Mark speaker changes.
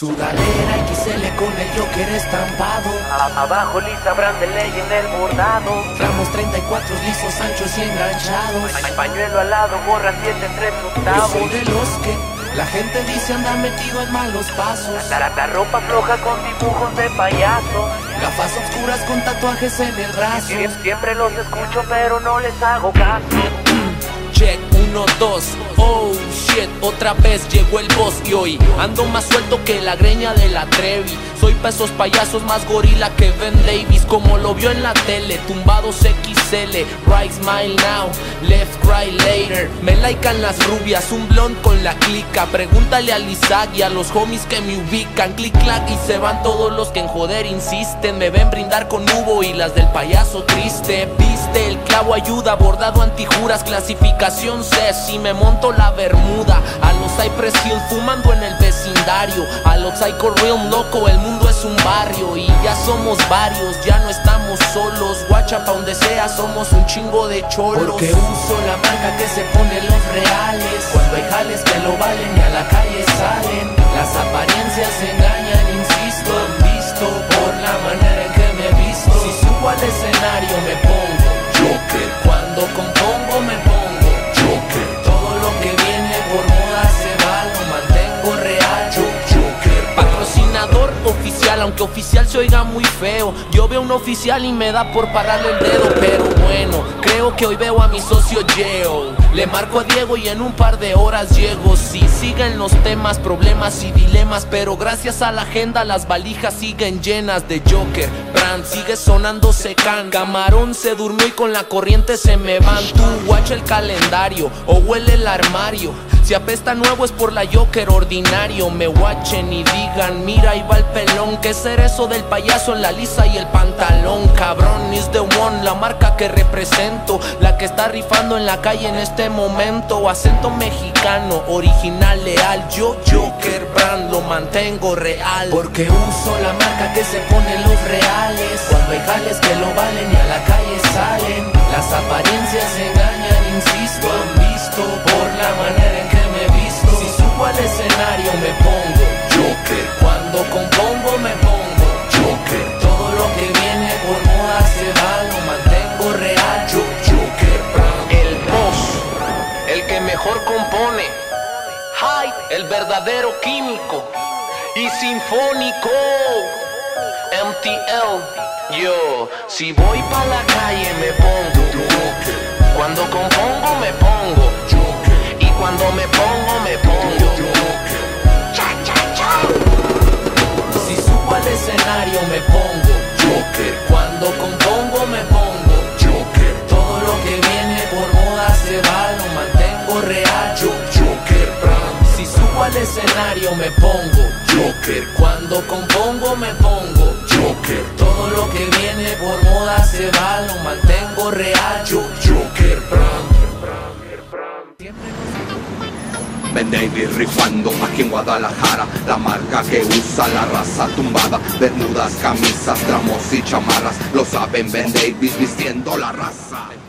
Speaker 1: Sudadera XL con el Joker estampado.
Speaker 2: Abajo Lisa Brand ley en el bordado.
Speaker 1: Ramos 34 lisos, anchos y enganchados.
Speaker 2: Pañuelo al lado, gorra 7 3
Speaker 1: Yo
Speaker 2: octavos.
Speaker 1: soy de los que la gente dice anda metido en malos pasos.
Speaker 2: La ropa floja con dibujos de payaso.
Speaker 1: Gafas oscuras con tatuajes en el brazo.
Speaker 2: Siempre los escucho pero no les hago caso.
Speaker 3: Check, 1, 2, oh shit, otra vez llegó el boss y hoy ando más suelto que la greña de la Trevi. Soy pa' esos payasos más gorila que Ben Davis, como lo vio en la tele, tumbados XL. Right smile now, left cry later. Me likean las rubias, un blond con la clica. Pregúntale a Isaac y a los homies que me ubican. Click clack y se van todos los que en joder insisten. Me ven brindar con Hugo y las del payaso triste. Viste el clavo, ayuda, bordado antijuras, clasificación C. Si me monto la bermuda, a los Cypress Hill fumando en el vecindario. A los Psycho Realm loco, el mundo es un barrio y ya somos varios, ya no estamos solos. Guacha pa' donde sea, somos un chingo de cholos.
Speaker 1: Porque uso la marca que se pone los reales. Cuando hay jales que lo valen y a la calle salen. Las apariencias engañan, insisto. Han visto por la manera en que me he visto. Si subo al escenario me pongo Joker. Cuando compongo me pongo Joker. Todo lo que viene por moda se va, lo mantengo real. Joker.
Speaker 3: Patrocinador oficial, aunque oficial se oiga muy feo. Yo veo un oficial y me da por pararle el dedo. Pero bueno, creo que hoy veo a mi socio Geo. Le marco a Diego y en un par de horas llego. Sí, siguen los temas, problemas y dilemas, pero gracias a la agenda las valijas siguen llenas de Joker. Brand sigue sonando Secan. Camarón se durmió y con la corriente se me van. Tú guacha el calendario o huele el armario. Si apesta nuevo es por la Joker ordinario. Me guachen y digan, mira ahí va el pelón. ¿Qué ser eso del payaso en la lisa y el pantalón? Cabrón, is the one, la marca que represento, la que está rifando en la calle en este momento. Acento mexicano, original, leal. Yo Joker Brand lo mantengo real.
Speaker 1: Porque uso la marca que se pone los reales. Cuando hay jales que lo valen y a la calle salen. Las apariencias engañan, insisto. Han visto por la manera en que me he visto. Si subo al escenario me pongo Joker. Cuando compongo me pongo Joker. Todo lo que viene por moda se va, lo mantengo real. Joker Brand.
Speaker 3: El boss, el que mejor compone. Hype, el verdadero químico y sinfónico. MTL, yo, si voy pa' la calle me pongo Joker. Cuando compongo me pongo Joker. Y cuando me pongo
Speaker 1: Joker. Si subo al escenario me pongo Joker. Cuando compongo me pongo Joker. Todo lo que viene por moda se va, lo mantengo real. Joker Brand. Si subo al escenario me pongo Joker. Cuando compongo me pongo Joker. Todo lo que viene por moda se va, lo mantengo real. Joker Brand.
Speaker 4: Ben Davis rifando aquí en Guadalajara. La marca que usa la raza tumbada. Bermudas, camisas, tramos y chamarras. Lo saben Ben Davis vistiendo la raza.